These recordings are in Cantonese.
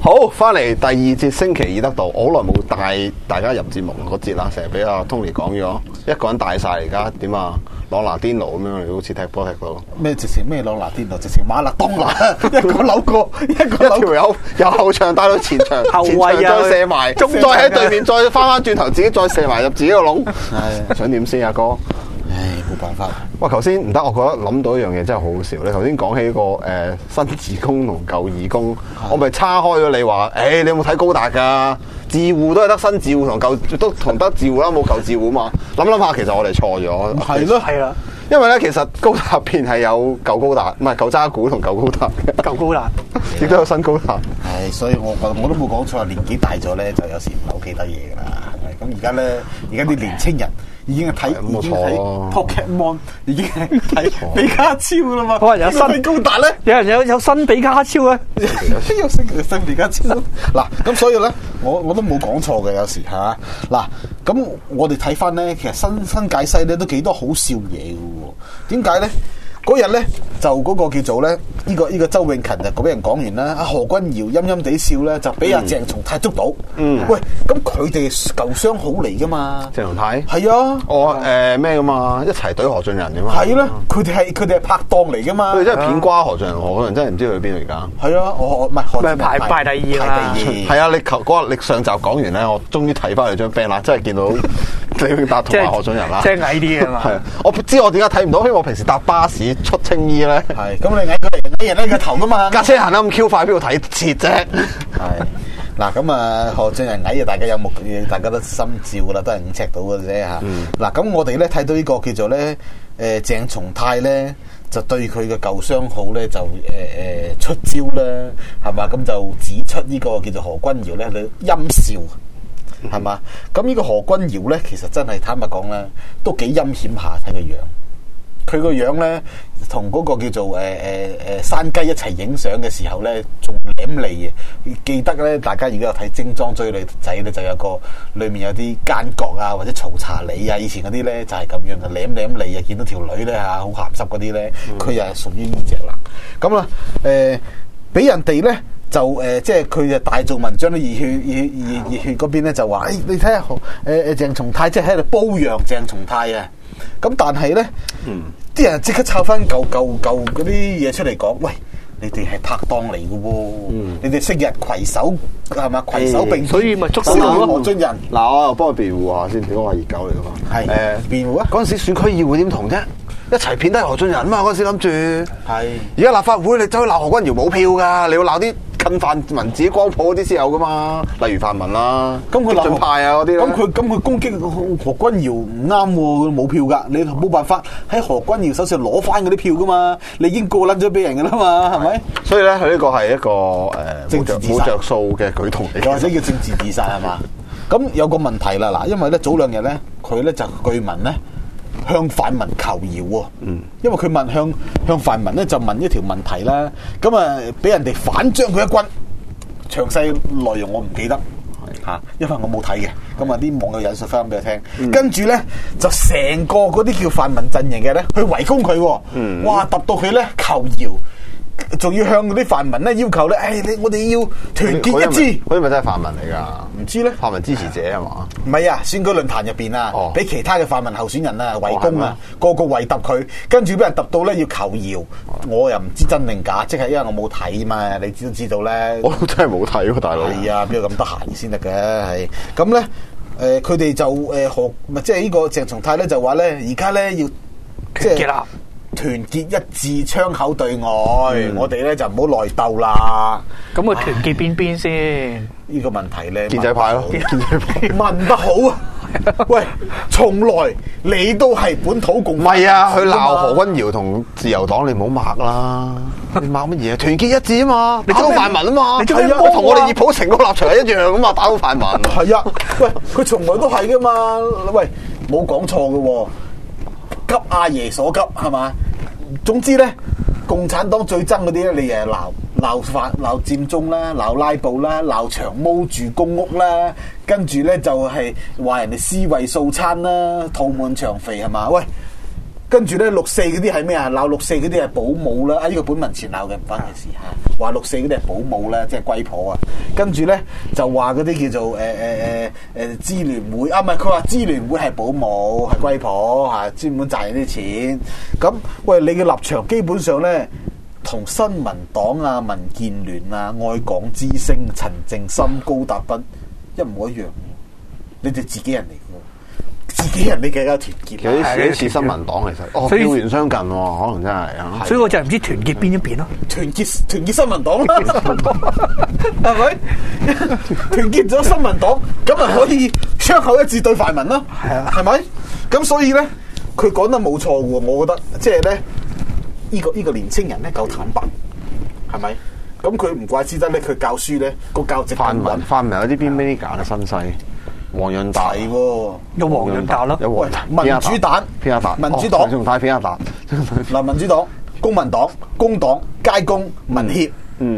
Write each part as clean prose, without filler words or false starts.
好，翻嚟第二節星期二得到，我好耐冇帶大家入節目嗰節啦，成日俾阿 Tony 講咗，一個人帶晒而家點啊？朗拿甸奴咁樣，好似踢波踢到咩？直情咩朗拿甸奴，直情馬勒當拿，一個扭過，一條友由後場帶到前場， 後衞啊再射埋，再喺對面再翻轉頭，自己再射埋入自己個籠。係想點先啊哥？ 唉，冇辦法。 哇！頭先唔得，我覺得諗到一樣嘢真係好好笑。你頭先講起個新義工同舊義工，我咪叉開咗你話，你有冇睇高達㗎？自護都係得新自護同舊都同得自護啦，冇舊自護嘛。諗下，其實我哋錯咗。 係咯， 係啦， 因為咧，其實高達入邊係有舊高達，唔係舊渣古同舊高達嘅。 舊高達， 亦都有新高達。 係，所以我都冇講錯，年紀大咗咧，就有時唔係好記得嘢㗎啦，係咪？咁而家咧，而家啲年青人已經係睇 Pokemon， 已經係睇比卡超啦嘛。 可能有新高達咧， 有人有新比卡超咧， 有新比卡超。嗱，咁所以咧，我都冇講錯嘅，有時係嘛。嗱，咁我哋睇翻咧，其實新界西咧都幾多好笑嘢嘅喎。點解咧？嗰日咧就嗰個叫做咧呢個周永勤就俾人講完啦，阿何君堯陰陰地笑咧就俾阿鄭松泰捉到。喂，咁佢哋舊相好嚟噶嘛？ 鄭松泰係啊， 咩噶嘛？一齊懟何俊仁噶嘛？ 係啦，佢哋係拍檔嚟噶嘛？ 佢哋真係片瓜何俊仁，何俊仁真係唔知去邊度而家。 係啊，我唔係何俊仁排第二啦。 係啊，你上集講完咧，我終於睇翻你張 band 啦，真係見到李永達同埋何俊仁啦。 即係矮啲嘅嘛。 係啊，我知我點解睇唔到，因為我平時搭巴士出青衣咧。 係，咁你矮佢嚟，矮人咧個頭噶嘛？ 架車行得咁 Q 快，邊度睇切啫？ 係嗱，咁啊何俊仁矮啊，大家有目，大家都心照啦，都係5尺到嘅啫嚇。嗱，咁我哋咧睇到呢個叫做咧鄭松泰咧，就對佢嘅舊相好咧就出招啦，係嘛？咁就指出呢個叫做何君堯咧，你陰笑係嘛？咁呢個何君堯咧，其實真係坦白講咧，都幾陰險下睇個樣。佢個樣咧，同嗰個叫做山雞一齊影相嘅時候咧，仲舐脷嘅。記得咧，大家如果有睇《精裝追女仔》咧，就有個裏面有啲奸角啊，或者曹查理啊，以前嗰啲咧就係咁樣嘅，舐脷啊，見到條女咧嚇好鹹濕嗰啲咧，佢又係屬於呢隻啦。咁啦，俾人哋咧就即係佢就大做文章咧，熱血嗰邊咧就話，你睇下鄭松泰即係喺度褒揚鄭松泰啊！咁但係咧，啲人即刻抄翻舊嗰啲嘢出嚟講，喂，你哋係拍檔嚟嘅喎，你哋昔日攜手係嘛，攜手並肩， 所以咪捉到何俊仁。 嗱，我又幫佢辯護下先，點解話熱狗嚟㗎嘛？ 係辯護啊！ 嗰陣時選區議會點同啫？一齊片低何俊仁啊嘛！嗰陣時諗住， 係而家立法會你走去鬧何君堯冇票㗎，你要鬧啲近泛民主光譜嗰啲先有㗎嘛？例如泛民啦， 咁佢激進派啊嗰啲。 咁佢攻擊何君堯唔啱喎，冇票㗎，你冇辦法喺何君堯手上攞翻嗰啲票㗎嘛？你已經過撚咗俾人㗎啦嘛，係咪？ 所以咧，佢呢個係一個冇着數嘅舉動嚟， 或者叫政治自殺係嘛？咁有個問題啦，嗱，因為咧早兩日咧，佢咧就據聞咧。向泛民求饒喎，因為佢向泛民咧就問一條問題啦，咁啊俾人哋反將佢一軍，詳細內容我唔記得嚇，因為我冇睇嘅，咁啊啲網友引述翻俾我聽，跟住咧就成個嗰啲叫泛民陣營嘅咧去圍攻佢，哇揼到佢咧求饒。仲要向嗰啲泛民咧要求咧，我哋要團結一致。 嗰啲咪真係泛民嚟噶？ 唔知咧， 泛民支持者係嘛？ 唔係啊，選舉論壇入邊啊，俾其他嘅泛民候選人啊圍攻啊，個個圍揼佢，跟住俾人揼到咧要求饒。我又唔知真定假，即係因為我冇睇嘛，你都知道咧。 我都真係冇睇喎，大佬。 係啊，邊有咁得閒先得嘅？係咁咧，佢哋就即係呢個鄭松泰咧就話咧，而家咧要即係團結一致，槍口對外，我哋咧就唔好內鬥啦。 咁佢團結邊先？ 呢個問題咧， 建制派咯，建制派問得好啊！喂，從來你都係本土共， 唔係啊！佢鬧何君堯同自由黨，你唔好抹啦！你抹乜嘢？團結一致啊嘛！你打到泛民啊嘛！係啊，同我哋熱普城個立場係一樣咁嘛，打到泛民。 係啊，喂，佢從來都係噶嘛！喂，冇講錯嘅喎，急阿爺所急係嘛？總之咧，共產黨最憎嗰啲咧，你又係鬧佔中啦，鬧拉布啦，鬧長毛住公屋啦，跟住咧就係話人哋尸位素餐啦，肚滿腸肥係嘛？喂， 跟住咧6.4嗰啲係咩啊？鬧6.4嗰啲係保姆啦，呢個本文前鬧嘅唔關佢事嚇。話6.4嗰啲係保姆啦，即係龜婆啊。跟住咧就話嗰啲叫做支聯會啊，唔係佢話支聯會係保姆係龜婆嚇，專門賺人啲錢。咁喂，你嘅立場基本上咧同新民黨啊、民建聯啊、愛港之聲、陳淨心、高達斌一模一樣。你哋自己人嚟嘅，自己人你更加團結。 其實啲似新民黨其實，哦， 所以票源相近喎，可能真係啊。 所以我就唔知團結邊一邊咯。 團結新民黨啦，係咪？團結咗新民黨，咁咪可以槍口一致對泛民咯， 係啊， 係咪？咁所以咧，佢講得冇錯嘅，我覺得即係咧，呢個年青人咧夠坦白，係咪？咁佢唔怪之得咧，佢教書咧個教職泛民有啲邊啲揀啊？新西、黃潤達係喎， 有黃潤達咯， 有黃民主黨、 偏一達、 民主黨仲太偏一達。 嗱，民主黨、公民黨、工黨、街工、民協，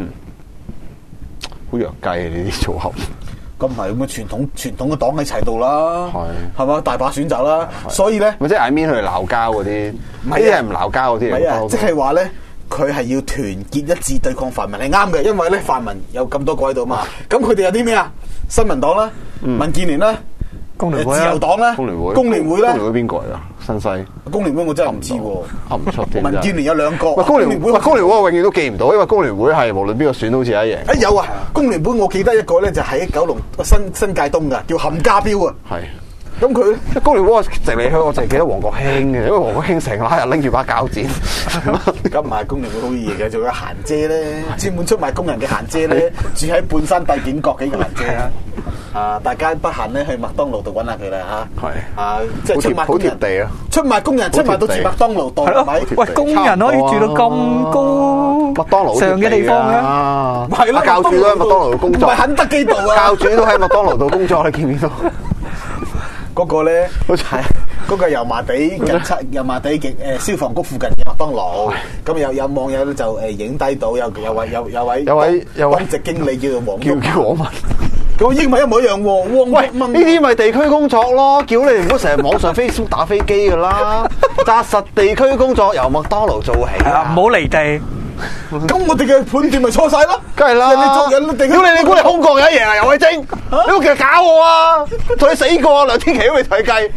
好弱雞呢啲組合。 咁唔係咁嘅傳統嘅黨喺齊度啦， 係嘛，大把選擇啦，所以咧， 咪即係 I mean 佢哋鬧交嗰啲，呢啲係唔鬧交嗰啲係啊， 嚟。 即係話咧，佢係要團結一致對抗泛民係啱嘅，因為咧泛民有咁多個喺度嘛，咁佢哋有啲咩啊？新民黨啦、民建聯啦、 工聯會自由黨啦、 工聯會啦， 工聯會邊個嚟啊？新西工聯會我真係唔知喎， 噏唔出添。 民建聯有2個， 喂，工聯會我永遠都記唔到，因為工聯會係無論邊個選都好似一贏。 有啊，工聯會我記得一個咧就喺九龍新界東噶，叫冚家標啊。 係。 咁佢工聯會我直嚟去，我淨係記得黃國興嘅，因為黃國興成日拎住把鉸剪。 咁唔係工聯會好嘢嘅，仲有嫻姐咧，專門出賣工人嘅嫻姐咧，住喺半山帝景閣嘅嫻姐啊！啊，大家不閒咧去麥當勞度揾下佢啦嚇。係啊，即係出賣工人好貼地啊！ 出賣工人出賣到住麥當勞度係咪？ 喂，工人可以住到咁高麥當勞上嘅地方嘅， 係啦， 教主都喺麥當勞度工作， 唔係肯德基度啊！ 教主都喺麥當勞度工作，你見唔見到？ 嗰個咧，係嗰個油麻地嘅消防局附近嘅麥當勞，咁有網友咧就影低到有位當值經理叫做黃叫我問， 個英文一模一樣喎。 喂，呢啲咪地區工作咯，叫你唔好成日網上 Facebook 打飛機噶啦，紮實地區工作由麥當勞做起啊， 唔好離地。 咁我哋嘅判斷咪錯晒咯， 梗係啦！ 人哋做人， 你估你空降有一贏啊？游蕙禎，你屋企搞我啊！同你死過啊！梁天琦都未同你計。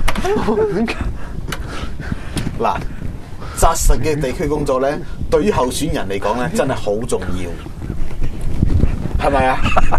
嗱，紮實嘅地區工作咧，對於候選人嚟講咧，真係好重要，係咪啊？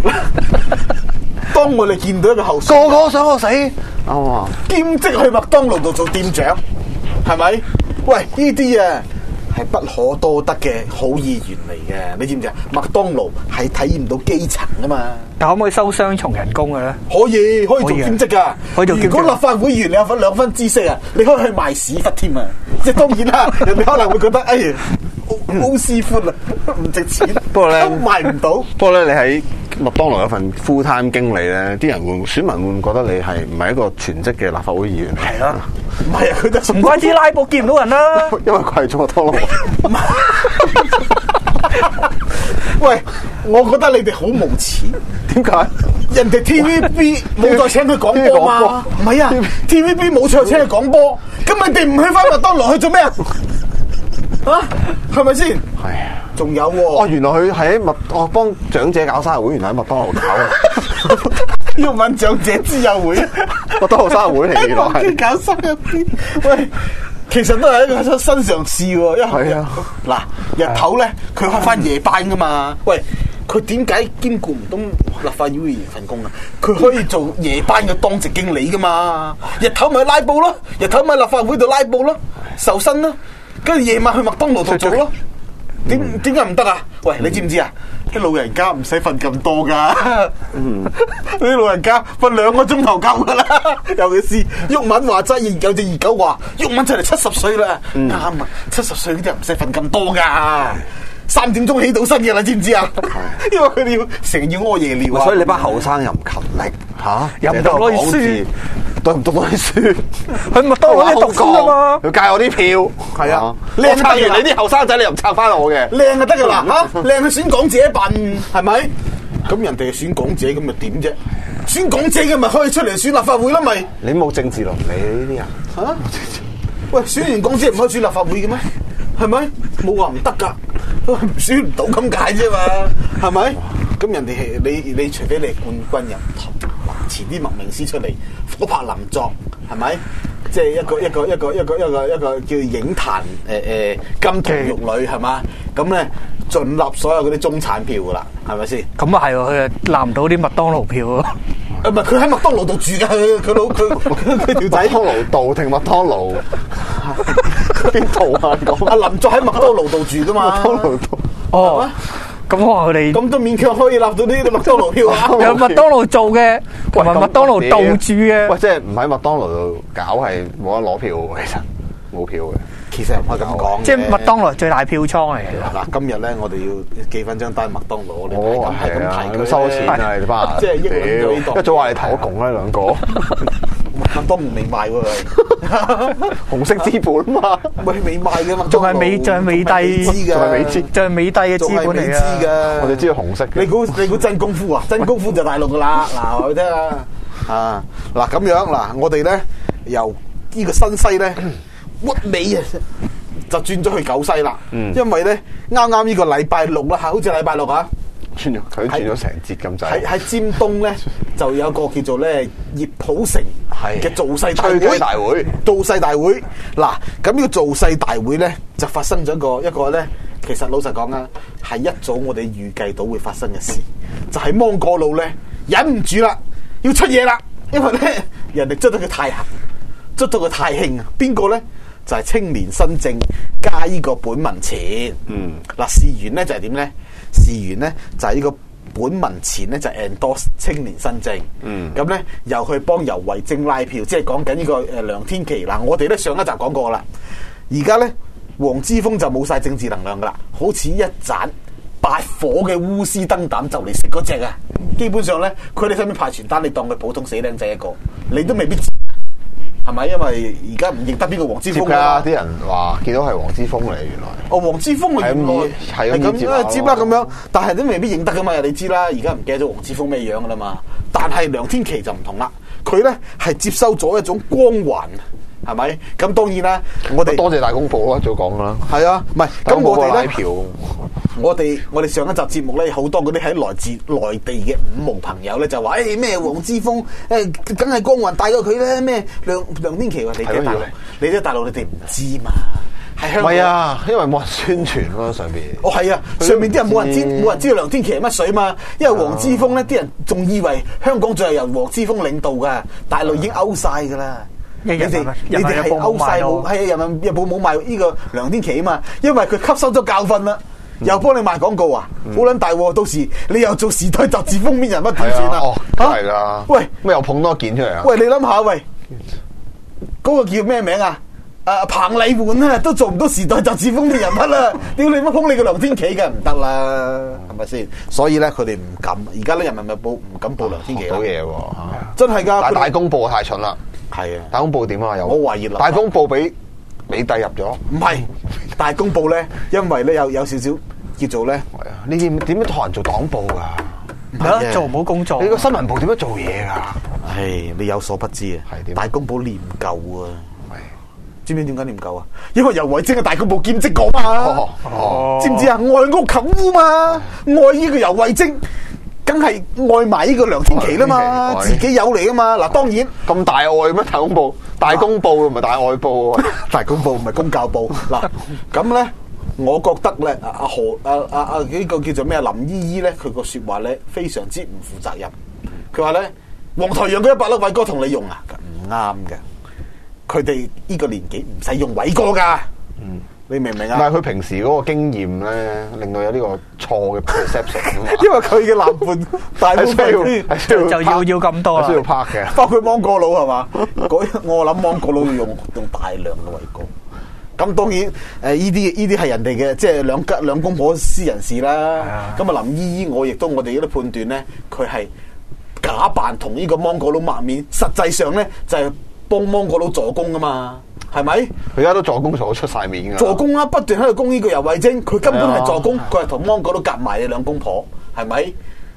當我哋見到一個候選人， 個想我死，啱啊！ 兼職去麥當勞度做店長，係咪？喂，呢啲啊係不可多得嘅好議員嚟嘅，你知唔知啊？麥當勞係體驗到基層啊嘛。 但可唔可以收雙重人工嘅咧？ 可以做兼職噶。 可以做兼職。 如果立法會議員你有份2分知識啊，你可以去賣屎忽添啊！即係當然啦，人哋可能會覺得哎呀好師傅啊，唔值錢。 不過咧賣唔到。 不過咧，你喺麥當勞有份 full time 經理咧，啲人選民會唔會覺得你係唔係一個全職嘅立法會議員？ 係啊， 唔係啊，佢就唔怪之拉布見唔到人啦。 因為佢係做麥當勞。 喂，我覺得你哋好無恥。 點解？ 人哋 TVB 冇再請佢講波嘛？唔係啊 ，TVB 冇再請佢講波，咁你哋唔去翻麥當勞去做咩啊？啊，係咪先？ 係啊。 仲有喎， 原來佢喺幫長者搞生日會，原來喺麥當勞搞啊！ 要問長者之友會， 麥當勞生日會嚟原來係搞生日會。喂，其實都係一個新嘗試喎。 係啊， 嗱，日頭咧佢開翻夜班噶嘛。喂，佢點解兼顧唔到立法會議員份工啊？佢可以做夜班嘅當值經理噶嘛。日頭咪拉布咯，日頭咪立法會度拉布咯，受薪咯，跟住夜晚去麥當勞度做咯。點解唔得啊？喂，你知唔知啊？啲老人家唔使瞓咁多噶，啲老人家瞓2個鐘頭夠噶啦。尤其是毓民話齋，有隻二狗話，毓民就嚟70歲啦，啱啊！70歲嗰啲人唔使瞓咁多噶，3點鐘起到身嘅啦，知唔知啊？因為佢哋要成日要屙夜尿啊。 所以你班後生又唔勤力嚇， 又唔讀多啲書， 讀唔讀多啲書？ 去麥當勞讀書啊嘛， 要戒我啲票，係啊！ 靚我拆完你啲後生仔，你又唔拆翻我嘅， 靚就得噶啦嚇，靚去選港姐笨係咪？咁人哋選港姐咁咪點啫？選港姐嘅咪可以出嚟選立法會啦咪？ 你冇政治倫理呢啲人嚇？ 喂，選完港姐唔可以選立法會嘅咩？係咪？冇話唔得㗎，選唔到咁解啫嘛，係咪？咁人哋係你除非你係冠軍人同，嗱，遲啲麥明詩出嚟火拍林作，係咪？即係一個叫影壇金童玉女係嘛？咁咧盡納所有嗰啲中產票㗎啦，係咪先？ 咁啊係喎，佢攬唔到啲麥當勞票喎。 唔係佢喺麥當勞度住㗎，佢條仔。 麥當勞道定麥當勞邊度啊？講阿林作喺麥當勞度住㗎嘛？ 麥當勞道哦，咁可能佢哋咁都勉強可以納到呢個麥當勞票啊！ 有麥當勞做嘅，同埋麥當勞道住嘅。 喂，即係唔喺麥當勞度搞係冇得攞票喎，其實冇票嘅。 其實唔可以咁講嘅， 即係麥當勞最大票倉嚟嘅。 嗱，今日咧我哋要寄翻張單麥當勞，我哋係咁提佢收錢啊！你班即係益咗呢度。 一早話你投共啦，兩個麥當勞未賣喎， 紅色資本嘛， 喂未賣嘅嘛， 仲係美帝知㗎， 仲係美資， 仲係美帝嘅資本嚟知㗎。 我哋知道紅色嘅。 你估真功夫啊？真功夫就大陸㗎啦。嗱，話俾你聽啊，嗱咁樣嗱，我哋咧由呢個新西咧屈尾啊，就轉咗去九西啦。因為咧啱啱呢個禮拜六啦，好似禮拜六啊。 佢轉咗成節咁滯。 喺尖東咧就有個叫做咧葉普成嘅造勢大會。造勢大會嗱，咁呢個造勢大會咧就發生咗一個咧，其實老實講啊，係一早我哋預計到會發生嘅事，就係芒果佬咧忍唔住啦，要出嘢啦，因為咧人哋捉得佢太行，捉到佢太興啊！邊個咧？就係青年新政加呢個本民前。嗱，事緣咧就係點咧？事緣咧就係呢個本民前咧就 endorse 青年新政。咁咧又去幫游蕙禎拉票，即係講緊呢個梁天琦。嗱，我哋咧上一集講過啦。而家咧黃之鋒就冇晒政治能量噶啦，好似一盞8火嘅烏絲燈膽就嚟食嗰隻啊！基本上咧，佢哋上面派傳單，你當佢普通死僆仔一個，你都未必。係咪？因為而家唔認得邊個黃之鋒㗎？ 啲人話見到係黃之鋒嚟，原來。 哦，黃之鋒啊，原來係咁接啦咁樣，但係都未必認得㗎嘛。你知啦，而家唔記得咗黃之鋒咩樣㗎啦嘛。但係梁天琦就唔同啦，佢咧係接收咗一種光環，係咪？咁當然啦，我哋多謝大公報咯，早講㗎啦。 係啊，唔係咁我哋咧。 票我哋上一集節目咧，好多嗰啲喺來自內地嘅五毛朋友咧，就話誒咩黃之鋒梗係光環大過佢咧，咩梁天琦話你喺大陸，你喺大陸你哋唔知嘛？係香港。唔係啊，因為冇人宣傳咯上邊。 哦係啊，上面啲人冇人知道梁天琦係乜水嘛？因為黃之鋒咧，啲人仲以為香港仲係由黃之鋒領導噶，大陸已經勾晒㗎啦。你哋係勾晒冇，係啊！人民日報冇賣呢個梁天琦啊嘛，因為佢吸收咗教訓啦。又幫你賣廣告啊！好撚大喎！到時你又做時代雜誌封面人物點算啊？ 哦，係啦。喂，咩又捧多件出嚟啊？ 喂，你諗下喂，嗰個叫咩名啊？彭麗媛啊，都做唔到時代雜誌封面人物啦！屌你乜捧你個梁天琦嘅唔得啦，係咪先？所以咧，佢哋唔敢。而家咧，人民日報唔敢報梁天琦好嘢喎！ 真係㗎。 但大公報太蠢啦。係啊。大公報點啊？又我懷疑啦。大公報俾美帝入咗。 唔係大公報咧，因為咧有少少。叫做咧， 係啊！你點樣同人做黨報噶？ 係啊，做唔好工作。 你個新聞部點樣做嘢噶？ 唉，你有所不知啊！係點？大公報念舊啊！ 係， 知唔知點解念舊啊？因為游蕙禎係大公報兼職講嘛。知唔知啊？愛屋及烏嘛，愛呢個游蕙禎，梗係愛埋呢個梁天琦啦嘛，自己有嚟噶嘛。嗱，當然咁大愛咩？大公報，大公報唔係大愛報啊！ 大公報唔係公教報。嗱，咁咧。我覺得咧，呢個叫做咩林依依咧，佢個說話咧非常之唔負責任。佢話咧，黃台仰嗰100粒偉哥同你用啊，唔啱嘅。佢哋呢個年紀唔使用偉哥噶。你明唔明啊？ 但係佢平時嗰個經驗咧，令到有呢個錯嘅 perception。 因為佢嘅男伴大部分就要咁多啦， 需要拍嘅。 包括芒果佬係嘛？我諗芒果佬要用大量嘅偉哥。咁當然，呢啲係人哋嘅，即係兩公婆私人事啦。咁啊，林依依我哋都判斷咧，佢係假扮同呢個芒果佬抹面，實際上咧就係幫芒果佬助攻啊嘛，係咪？ 佢而家都助攻做到出晒面噶。 助攻啦，不斷喺度攻呢個游蕙禎，佢根本係助攻，佢係同芒果佬夾埋嘅兩公婆，係咪？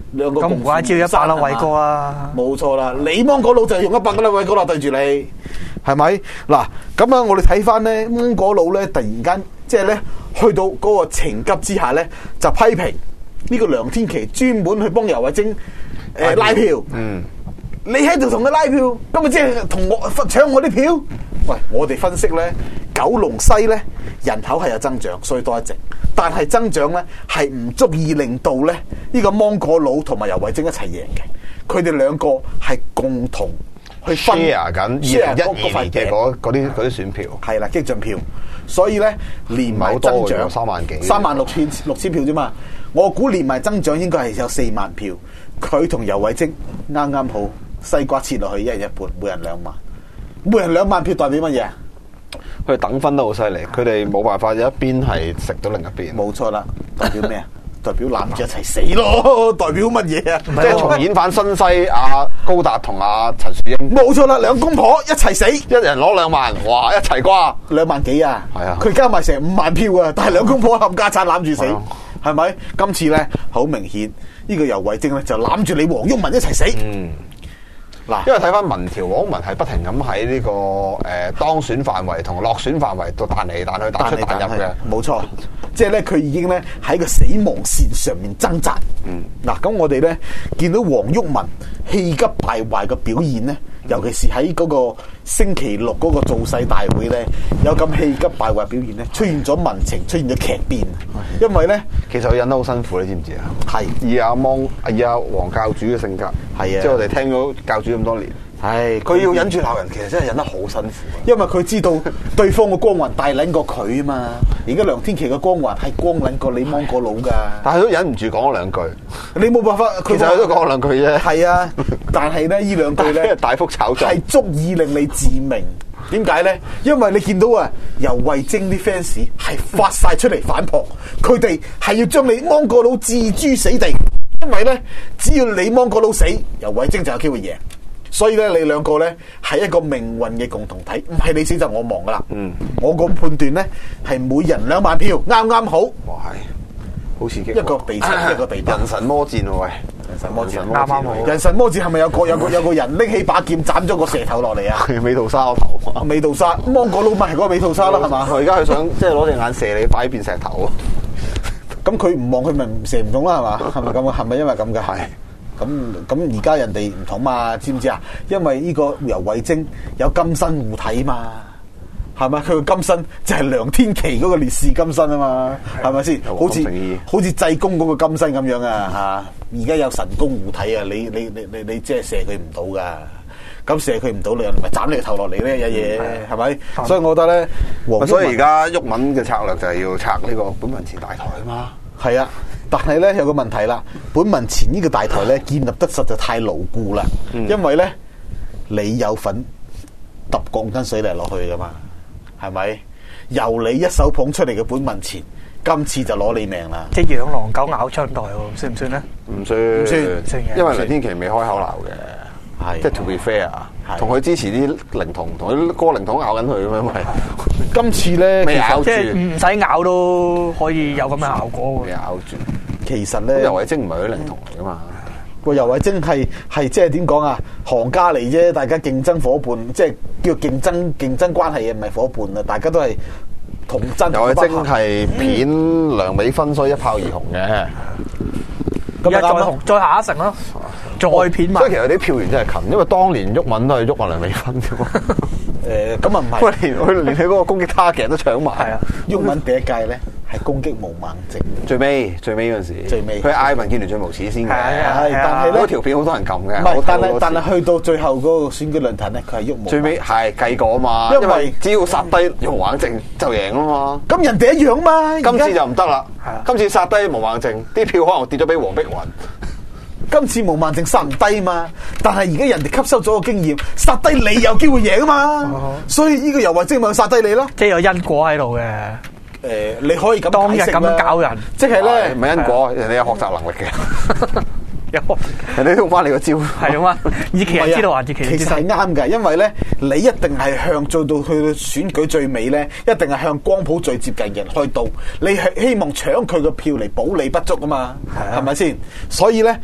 兩個咁唔怪之要100粒偉哥啊！ 冇錯啦，你芒果佬就係用100粒偉哥啦對住你，係咪？嗱，咁啊，我哋睇翻咧芒果佬咧，突然間即係咧去到嗰個情急之下咧，就批評呢個梁天琦專門去幫游蕙禎拉票。你喺度同佢拉票，咁咪即係同我搶我啲票？喂，我哋分析咧，九龍西咧人口係有增長，所以多一席，但係增長咧係唔足以令到咧呢個芒果佬同埋游蕙禎一齊贏嘅。佢哋兩個係共同去分 share 緊2012年嘅嗰啲選票， 係啦，激進票。所以咧連埋增長 3萬幾 ，3萬6千票啫嘛。我估連埋增長應該係有4萬票。佢同游蕙禎啱啱好。西瓜切落去，一人一半，每人2萬，每人2萬票代表乜嘢啊？ 佢哋等分得好犀利，佢哋冇辦法有一邊係食到另一邊。 冇錯啦，代表咩啊？代表攬住一齊死咯！代表乜嘢啊？ 即係重演翻新西高達同陳樹英。 冇錯啦，兩公婆一齊死， 一人攞2萬，哇！一齊瓜 2萬幾啊？ 係啊， 佢加埋成5萬票啊！但係兩公婆冚家鏟攬住死，係咪？今次咧好明顯，呢個游蕙禎咧就攬住你黃毓民一齊死。嗱， 因為睇翻民調，黃毓民係不停咁喺呢個當選範圍同落選範圍度彈嚟彈去、彈出彈入嘅， 冇錯。即係咧，佢已經咧喺個死亡線上面掙扎。嗱，咁我哋咧見到黃毓民氣急敗壞嘅表現咧，尤其是喺嗰個星期六嗰個造勢大會咧，有咁氣急敗壞表現咧，出現咗民情，出現咗劇變。因為咧， 其實佢忍得好辛苦，你知唔知啊？ 係以阿黃教主嘅性格， 係啊， 即係我哋聽咗教主咁多年。係，佢要忍住鬧人，其實真係忍得好辛苦。 因為佢知道對方嘅光環大撚過佢啊嘛。而家梁天琦嘅光環係光撚過你芒果佬噶， 但係都忍唔住講咗2句。 你冇辦法， 其實佢都講咗2句啫。 係啊，但係咧呢2句咧大幅炒作， 係足以令你致命。點解咧？因為你見到啊，游蕙禎啲 fans 係發晒出嚟反撲，佢哋係要將你芒果佬置諸死地。因為咧，只要你芒果佬死，游蕙禎就有機會贏。所以咧，你兩個咧係一個命運嘅共同體，唔係你死就我亡噶啦。我個判斷咧係每人2萬票，啱啱好。 哇，係好刺激！ 一個地產，一個地人神魔戰喎，喂！ 人神魔戰啱啱好。 人神魔戰係咪有個人拎起把劍斬咗個蛇頭落嚟啊？ 美杜莎個頭， 美杜莎，芒果佬咪係嗰個美杜莎啦，係嘛？ 佢而家佢想即係攞隻眼射你，快變石頭。 咁佢唔望佢咪射唔中啦，係嘛？係咪咁啊？係咪因為咁嘅？係。咁而家人哋唔同嘛，知唔知啊？因為呢個游蕙禎有金身護體嘛，係咪？佢個金身就係梁天琦嗰個烈士金身啊嘛，係咪先？好似濟公嗰個金身咁樣啊嚇！而家有神功護體啊，你即係射佢唔到噶，咁射佢唔到你咪斬你個頭落嚟咧，有嘢係咪？所以我覺得咧， 所以而家毓民嘅策略就係要拆呢個本民前大台啊嘛。 係啊。但係咧有個問題啦，本民前呢個大台咧建立得實在太牢固啦，因為咧你有份揼鋼筋水泥落去噶嘛，係咪？由你一手捧出嚟嘅本民前，今次就攞你命啦！ 即係養狼狗咬窗台喎，算唔算咧？ 唔算，因為梁天琦未開口鬧嘅。係，即係 to be fair，同佢支持啲靈童，同佢個靈童咬緊佢咁樣，咪今次咧未咬住，即係唔使咬都可以有咁嘅效果喎。 咬住， 其實咧， 游蕙禎唔係啲靈童嚟噶嘛？ 個游蕙禎係即係點講啊？行家嚟啫，大家競爭伙伴，即係叫競爭關係嘅，唔係伙伴啊！大家都係同爭。 游蕙禎係片梁美芬，所以一炮而紅嘅。 咁再紅，再下一城咯，再片埋。 所以其實啲票源真係近，因為當年毓民都係毓梁美芬啫嘛。 咁啊唔係， 連佢嗰個攻擊target都搶埋。係啊， 毓民第一屆咧係攻擊毛孟靜， 最尾嗰陣時，佢嗌民建聯最無恥先嘅。 係，但係咧嗰條片好多人撳嘅。 唔係，但係去到最後嗰個選舉論壇咧，佢係毓毛。最尾係計過啊嘛，因為只要殺低毛孟靜就贏啊嘛。 咁人哋一樣嘛， 今次就唔得啦。今次殺低毛孟靜，啲票可能跌咗俾黃碧雲。 今次毛孟靜殺唔低嘛，但係而家人哋吸收咗個經驗，殺低你有機會贏啊嘛，所以呢個游蕙禎咪殺低你咯，即係有因果喺度嘅。你可以咁當日咁樣教人，即係咧唔係因果，人哋有學習能力嘅。人哋用翻你個招， 係嘛？以其人之道還治其人之身。 其實係啱嘅，因為咧，你一定係向做到去到選舉最尾咧，一定係向光譜最接近嘅人開刀。你係希望搶佢個票嚟補你不足啊嘛，係咪先？所以咧，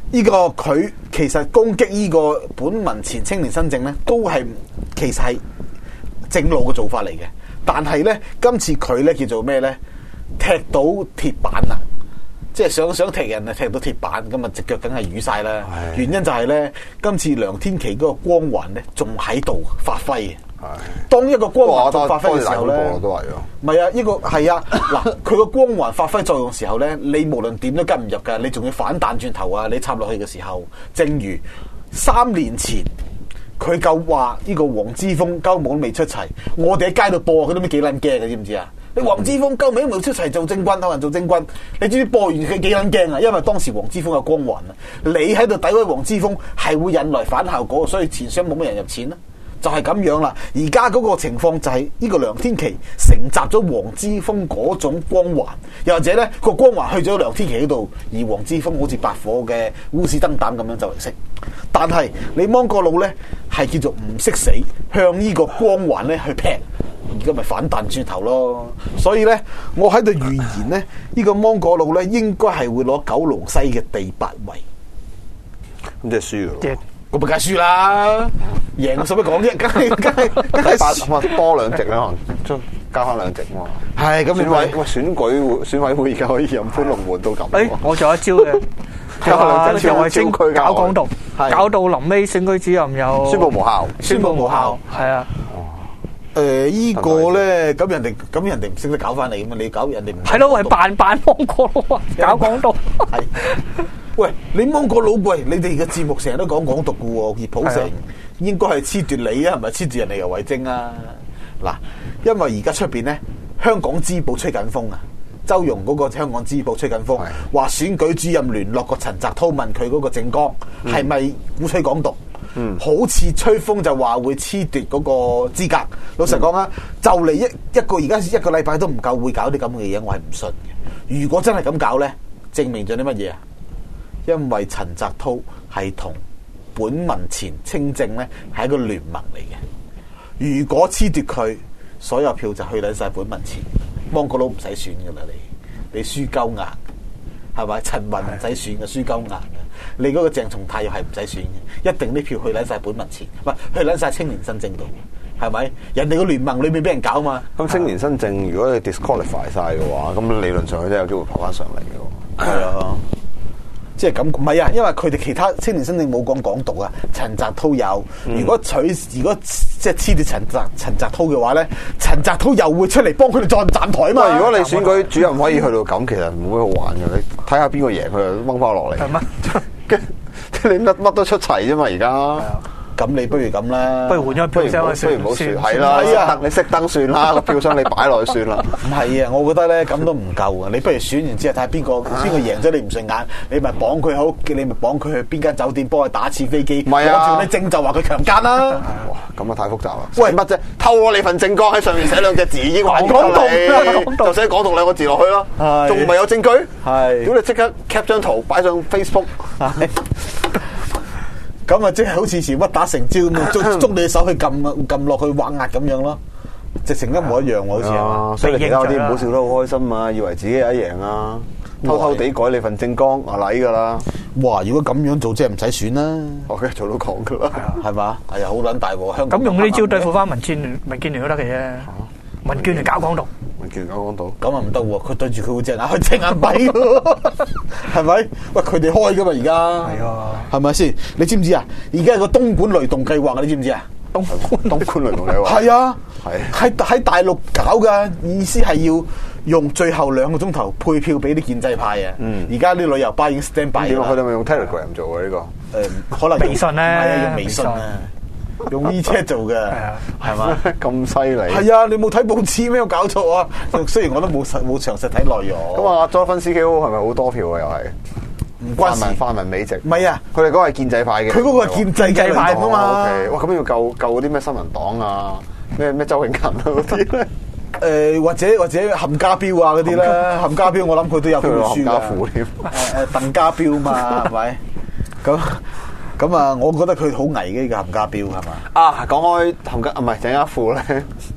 呢個佢其實攻擊呢個本民前青年新政咧，都係其實係正路嘅做法嚟嘅。但係咧，今次佢咧叫做咩咧？踢到鐵板啦！即係想踢人啊，踢到鐵板咁啊，隻腳梗係瘀晒啦。原因就係咧，今次梁天琦嗰個光環咧，仲喺度發揮。當一個光環仲發揮嘅時候咧，唔係啊，呢個係啊，嗱，佢個光環發揮作用嘅時候咧，你無論點都跟唔入㗎，你仲要反彈轉頭啊！你插落去嘅時候，正如3年前佢夠話呢個黃之鋒鳩毛都未出齊，我哋喺街度播佢都唔知幾撚驚嘅，知唔知啊？你黃之鋒鳩尾都冇出齊做政軍，可能做政軍，你知唔知播完佢幾撚驚啊？因為當時黃之鋒有光環啊，你喺度詆毀黃之鋒係會引來反效果，所以錢箱冇乜人入錢啦。就係咁樣啦，而家嗰個情況就係呢個梁天琦承襲咗黃之鋒嗰種光環，又或者咧個光環去咗梁天琦嗰度，而黃之鋒好似白火嘅烏絲燈膽咁樣就嚟熄。但係你芒果佬咧係叫做唔識死，向呢個光環咧去劈，而家咪反彈轉頭咯。所以咧，我喺度預言咧，呢個芒果佬咧應該係會攞九龍西嘅第8位。 咁即係輸嘅。 我咪梗係輸啦，贏使乜講啫？梗係多2席啦，可能加翻2席嘛。 係咁， 選委會而家可以任搬龍門都咁。 我仲有一招嘅，就係精搞港獨，搞到臨尾選舉主任又宣佈無效， 係啊。 依個咧，咁人哋唔識得搞翻你咁嘛？你搞人哋唔係咯，係扮芒果佬啊，搞港獨。 係。喂，你芒果佬喂，你哋嘅節目成日都講港獨嘅喎，葉普成應該係褫奪你啊，係咪褫奪人哋嘅為政啊？嗱，因為而家出邊咧，香港支報吹緊風啊，周融嗰個香港支報吹緊風，話選舉主任聯絡個陳澤濤問佢嗰個政綱係咪鼓吹港獨，好似吹風就話會褫奪嗰個資格。老實講啊，就嚟一個而家一個禮拜都唔夠，會搞啲咁嘅嘢，我係唔信嘅。如果真係咁搞咧，證明咗啲乜嘢啊？因為陳澤濤係同本民前青政咧係一個聯盟嚟嘅，如果褫奪佢，所有票就去撚晒本民前，芒果佬唔使選噶啦，你輸鳩硬，係咪？陳雲唔使選嘅，輸鳩硬嘅。你嗰個鄭松泰又係唔使選嘅，一定啲票去撚晒本民前，唔係去撚晒青年新政度，係咪？人哋個聯盟裏面俾人搞嘛。 咁青年新政如果你 disqualify 晒嘅話，咁理論上佢真係有機會跑翻上嚟嘅。 係啊。即係咁，唔係啊，因為佢哋其他青年新政冇講港獨啊，陳澤濤有。如果即係黐住陳澤濤嘅話咧，陳澤濤又會出嚟幫佢哋再站台啊嘛。 如果你選舉主任可以去到咁，其實唔會好玩嘅。你睇下邊個贏，佢就掹翻落嚟。 係咩？ 你乜都出齊啫嘛，而家。 咁你不如咁啦， 不如換咗票箱不如唔好算，係啦，你熄燈算啦，個票箱你擺落去算啦。 唔係啊，我覺得咧咁都唔夠啊！你不如選完之後睇下邊個贏咗你唔順眼，你咪綁佢好，你咪綁佢去邊間酒店幫佢打次飛機。 唔係啊， 你證就話佢強姦啦。 哇，咁啊太複雜啦！ 喂， 乜啫？偷我你份政綱喺上面寫2隻字已經話港獨， 就寫港獨2個字落去咯，仲唔係有證據？ 係， 如果你即刻 cap 張圖擺上 Facebook。 咁啊，即係好似前屈打成招咁，捉你手去撳落去畫押咁樣咯，直情一模一樣喎，好似係。 所以其他嗰啲唔好笑得好開心嘛，以為自己有得贏啊，偷偷地改你份政綱啊禮噶啦。 哇！如果咁樣做，即係唔使選啦。 OK，做到講噶啦， 係嘛？係啊，好撚大喎！香港咁用呢招對付翻民建聯都得嘅啫。民建聯搞港獨， 民建聯搞港獨， 咁啊唔得喎！佢對住佢會隻眼開隻眼閉喎，係咪？喂，佢哋開噶嘛而家， 係啊， 係咪先？你知唔知啊？而家有個東莞雷動計劃啊，你知唔知啊？ 東莞雷動計劃係啊， 係喺大陸搞噶，意思係要用最後2個鐘頭配票俾啲建制派啊。而家啲旅遊巴已經 stand by 啦。 佢哋咪用 Telegram 做嘅呢個？ 可能微信咧， 係啊，用微信啊。用 WeChat 做嘅，係嘛？ 咁犀利？ 係啊！你冇睇報紙咩？有搞錯啊！雖然我都冇詳細睇內容。 咁啊，Johnson CKO 係咪好多票啊？又係唔關事， 泛民美籍。 唔係啊， 佢哋嗰個係建制派嘅。 佢嗰個係建制派啊嘛。 哇！咁要救嗰啲咩新民黨啊？咩周永勤啊嗰啲咧？ 或者冚家標啊嗰啲咧，冚家標我諗佢都有票輸㗎。鄧家標嘛係咪？咁啊，我覺得佢好危嘅呢個冚家標係嘛？ 啊，講開冚家唔係鄭家富咧，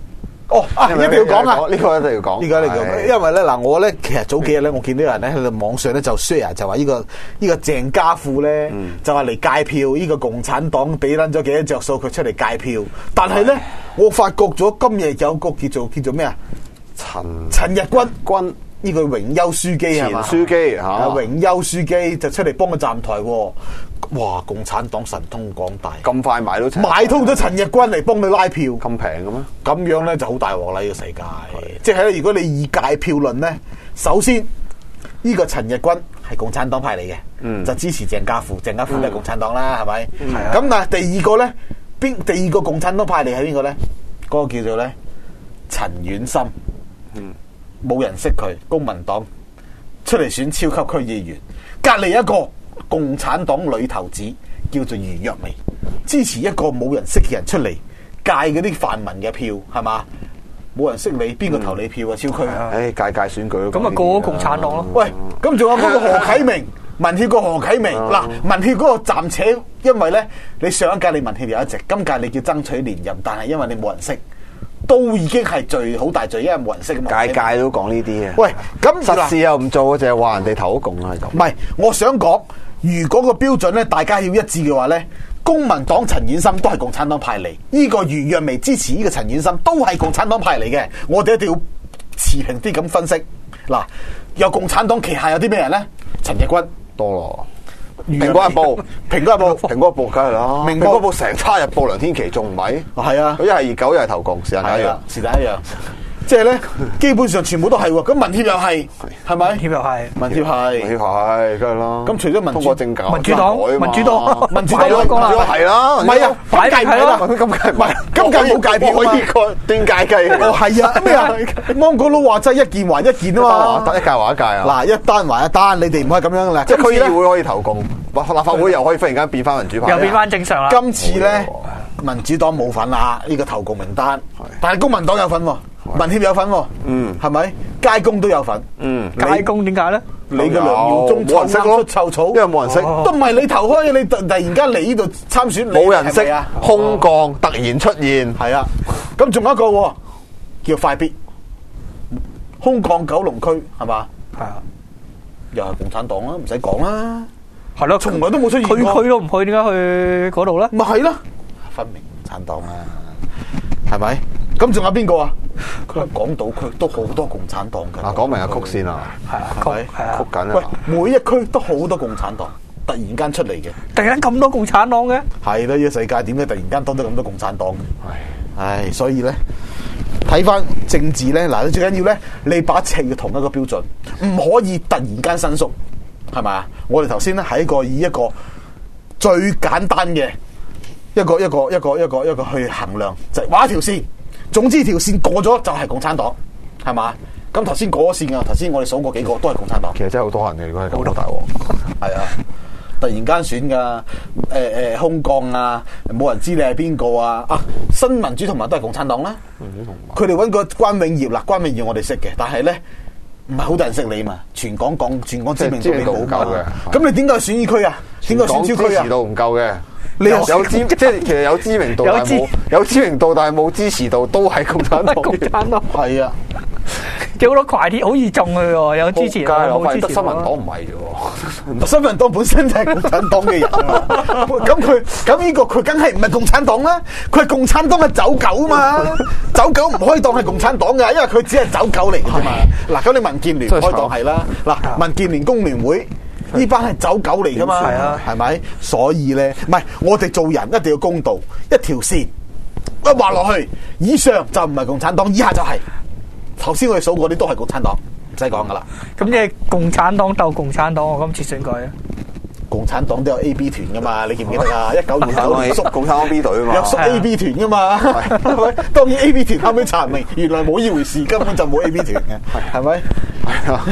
一定要講啊！ 呢個一定要講。 呢個一定要講，因為咧嗱，我咧其實早幾日咧，我見到有人咧喺度網上咧就 share 就話呢個鄭家富咧就話嚟戒票，呢個共產黨俾撚咗幾多着數，佢出嚟戒票。但係咧，我發覺咗今日有個叫做咩啊？陳日君呢個榮休書記係嘛？ 前書記嚇， 榮休書記就出嚟幫佢站台喎。哇！共產黨神通廣大， 咁快買通咗陳日君嚟幫佢拉票， 咁平嘅咩？ 咁樣咧就好大鑊啦！呢個世界，即係咧，如果你以戒票論咧，首先呢個陳日君係共產黨派嚟嘅，就支持鄭家富，鄭家富都係共產黨啦，係咪？咁但係第二個咧，第二個共產黨派嚟係邊個咧？嗰個叫做咧陳婉心，冇人識佢，公民黨出嚟選超級區議員，隔離一個共產黨女頭子叫做余若薇，支持一個冇人識嘅人出嚟戒嗰啲泛民嘅票，係嘛？冇人識你，邊個投你票啊？超區， 屆選舉咁啊，個共產黨咯。 喂，咁仲有嗰個何啟明，民協個何啟明，嗱，民協嗰個暫且，因為咧，你上一屆你民協有一席，今屆你叫爭取連任，但係因為你冇人識。都已經係罪好大罪，因為冇人識嘛。 屆都講呢啲嘅。 喂，咁實事又唔做，就係話人哋投共係咁。 唔係，我想講，如果個標準咧，大家要一致嘅話咧，公民黨陳婉心都係共產黨派嚟，呢個余若薇支持呢個陳婉心都係共產黨派嚟嘅。我哋一定要持平啲咁分析。嗱，有共產黨旗下有啲咩人咧？陳日君多咯。蘋果日報，蘋果日報梗係啦，蘋果日報成差日報，梁天琦仲唔係？ 係啊， 佢一係熱狗，一係投共，是但一樣， 是但一樣。即係咧，基本上全部都係喎。咁民協又係，係咪？ 民協又係， 民協係， 梗係啦。 咁除咗通過政教， 民主黨係啦， 唔係啊，擺界係啦， 今屆唔係， 今屆冇界票可以個斷界計。 哦，係啊，咩啊？芒果佬話齋一件還一件啊嘛， 得一屆還一屆啊。 嗱，一單還一單，你哋唔可以咁樣啦。 即係區議會可以投共，立法會又可以忽然間變翻民主派， 又變翻正常啦。 今次咧，民主黨冇份啦，呢個投共名單，但係公民黨有份喎。民協有份喎，係咪？街工都有份， 街工點解咧？ 你嘅梁耀忠冇人識咯，臭草， 因為冇人識， 都唔係你投開，你突然間嚟呢度參選， 冇人識啊！空降突然出現， 係啊，咁仲有一個叫快必，空降九龍區係嘛？ 係啊， 又係共產黨啦，唔使講啦， 係咯， 從來都冇出現過， 區都唔去，點解去嗰度咧？ 咪係咯，分明共產黨啊，係咪？咁仲有邊個啊？佢港島區都好多共產黨㗎。 講明係曲線啊， 係啊， 曲緊啊。 喂，每一區都好多共產黨，突然間出嚟嘅。 突然間咁多共產黨嘅？ 係啦，呢個世界點解突然間多咗咁多共產黨？唉，所以咧睇翻政治咧，嗱，最緊要咧，你把尺要同一個標準，唔可以突然間伸縮，係咪啊？我哋頭先咧係以一個最簡單嘅一個去衡量，就係畫一條線。總之條線過咗就係共產黨，係嘛？咁頭先過咗線啊，頭先我哋數過幾個都係共產黨。 其實真係好多人嘅，如果係咁大鑊， 係啊，突然間選噶，空降啊，冇人知你係邊個啊？啊，新民主同盟都係共產黨啦。佢哋揾個關永業啦，關永業我哋識嘅，但係咧唔係好多人識你嘛，全港知名度唔夠嘅。咁你點解選呢區啊？點解選超區啊？ 支持度唔夠嘅。 你有即係其實有知名度，有知名度，但係冇支持度，都係共產黨。 共產黨係啊， 有好多快啲，好易中佢喎，有支持， 冇支持。新民黨唔係嘅喎， 新民黨本身就係共產黨嘅人啊嘛。咁呢個佢梗係唔係共產黨啦？佢係共產黨嘅走狗嘛。走狗唔可以當係共產黨㗎，因為佢只係走狗嚟嘅啫嘛。嗱，咁你民建聯可以當係啦。嗱，民建聯工聯會。呢班係走狗嚟噶嘛，係咪？所以咧，唔係我哋做人一定要公道，一條線一畫落去，以上就唔係共產黨，以下就係。頭先我哋數過啲都係共產黨，唔使講噶啦。 咁即係共產黨鬥共產黨，我今次選舉啊！ 共產黨都有 A B 團噶嘛，你記唔記得啊？1929縮共產黨 B 隊啊嘛， 有縮 A B 團噶嘛，係咪？當然 A B 團後尾查明，原來冇呢回事，根本就冇 A B 團嘅，係咪？係啊。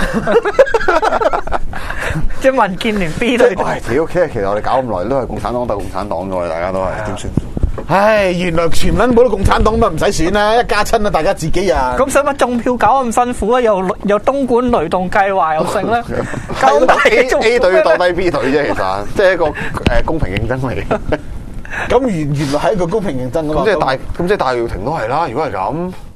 即係民建聯 B 隊。 唉，屌！其實我哋搞咁耐都係共產黨鬥共產黨嘅，我哋大家都係點算？ 唉，原來全撚冇到共產黨都唔使選啦，一家親啦，大家自己人。 咁使乜種票搞咁辛苦啊？又東莞雷動計劃又成咧，咁大 A 隊要鬥低 B 隊啫，其實即係一個公平競爭嚟。 咁原來係一個公平競爭㗎嘛。 咁即係戴耀廷都係啦。如果係咁，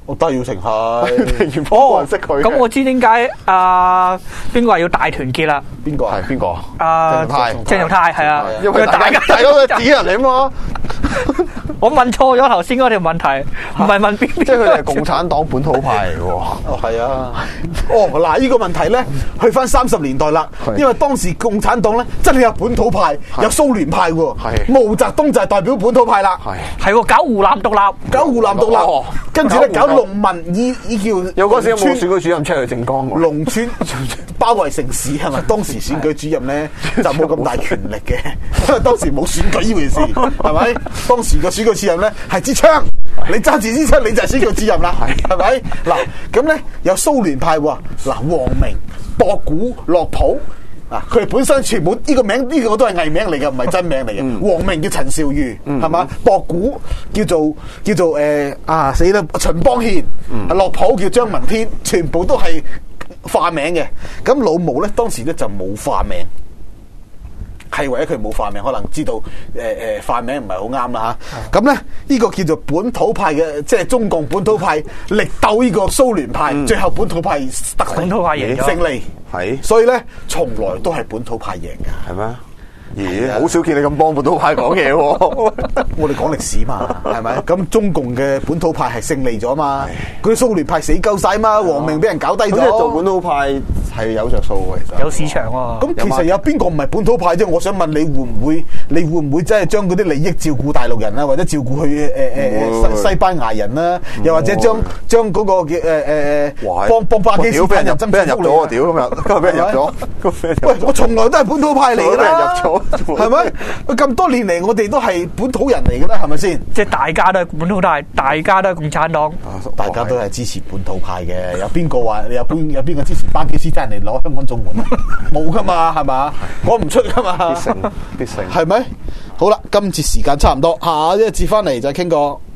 我都係要懲罰。 原本冇人識佢嘅。 咁我知點解邊個話要大團結啦？ 邊個啊？ 係邊個？ 鄭松泰係啊， 因為大家嘅指人嚟嘛。 我問錯咗頭先嗰條問題，唔係問邊， 即係佢哋係共產黨本土派嚟喎。 哦，係啊。哦，嗱，呢個問題咧，去翻30年代啦。因為當時共產黨咧真係有本土派，有蘇聯派喎。毛澤東就係代表本土派啦。 係喎，搞湖南獨立，跟住咧搞農民，依叫有嗰時有冇選舉主任出去政綱喎？ 農村包圍城市係咪？當時選舉主任咧就冇咁大權力嘅，因為當時冇選舉呢回事，係咪？當時個選舉主任咧係支槍，你揸住支槍你就係選舉主任啦，係咪？嗱，咁咧有蘇聯派喎，嗱，王明、博古、樂普。佢哋本身全部呢個名呢個都係藝名嚟嘅，唔係真名嚟嘅。王明叫陳兆瑜，係嘛？博古叫做死啦，秦邦憲，樂普叫張聞天，全部都係化名嘅。咁老毛咧當時咧就冇化名。係為咗佢冇化名，可能知道化名唔係好啱啦嚇。咁咧呢個叫做本土派嘅，即係中共本土派力鬥呢個蘇聯派，最後本土派得本土派贏勝利。 係， 所以咧從來都係本土派贏㗎。 係咩？咦，好少見你咁幫本土派講嘢喎！ 我哋講歷史嘛，係咪？咁中共嘅本土派係勝利咗嘛？嗰啲蘇聯派死鳩晒嘛？王明俾人搞低咗。 即係做本土派係有着數喎，其實有市場喎。 咁其實有邊個唔係本土派啫？我想問你會唔會真係將嗰啲利益照顧大陸人啦，或者照顧去西班牙人啦，又或者將嗰個嘅幫巴基斯坦人俾人入咗啊！屌今日俾人入咗。 喂，我從來都係本土派嚟㗎啦。 入咗。 係咪？咁多年嚟，我哋都係本土人嚟㗎啦，係咪先？ 即係大家都係本土派，大家都係共產黨， 大家都係支持本土派嘅。有邊個話有邊個支持巴基斯坦人嚟攞香港綜援？冇㗎嘛，係嘛？講唔出㗎嘛。 必勝。 係咪？好啦，今次時間差唔多，下一節翻嚟再傾過。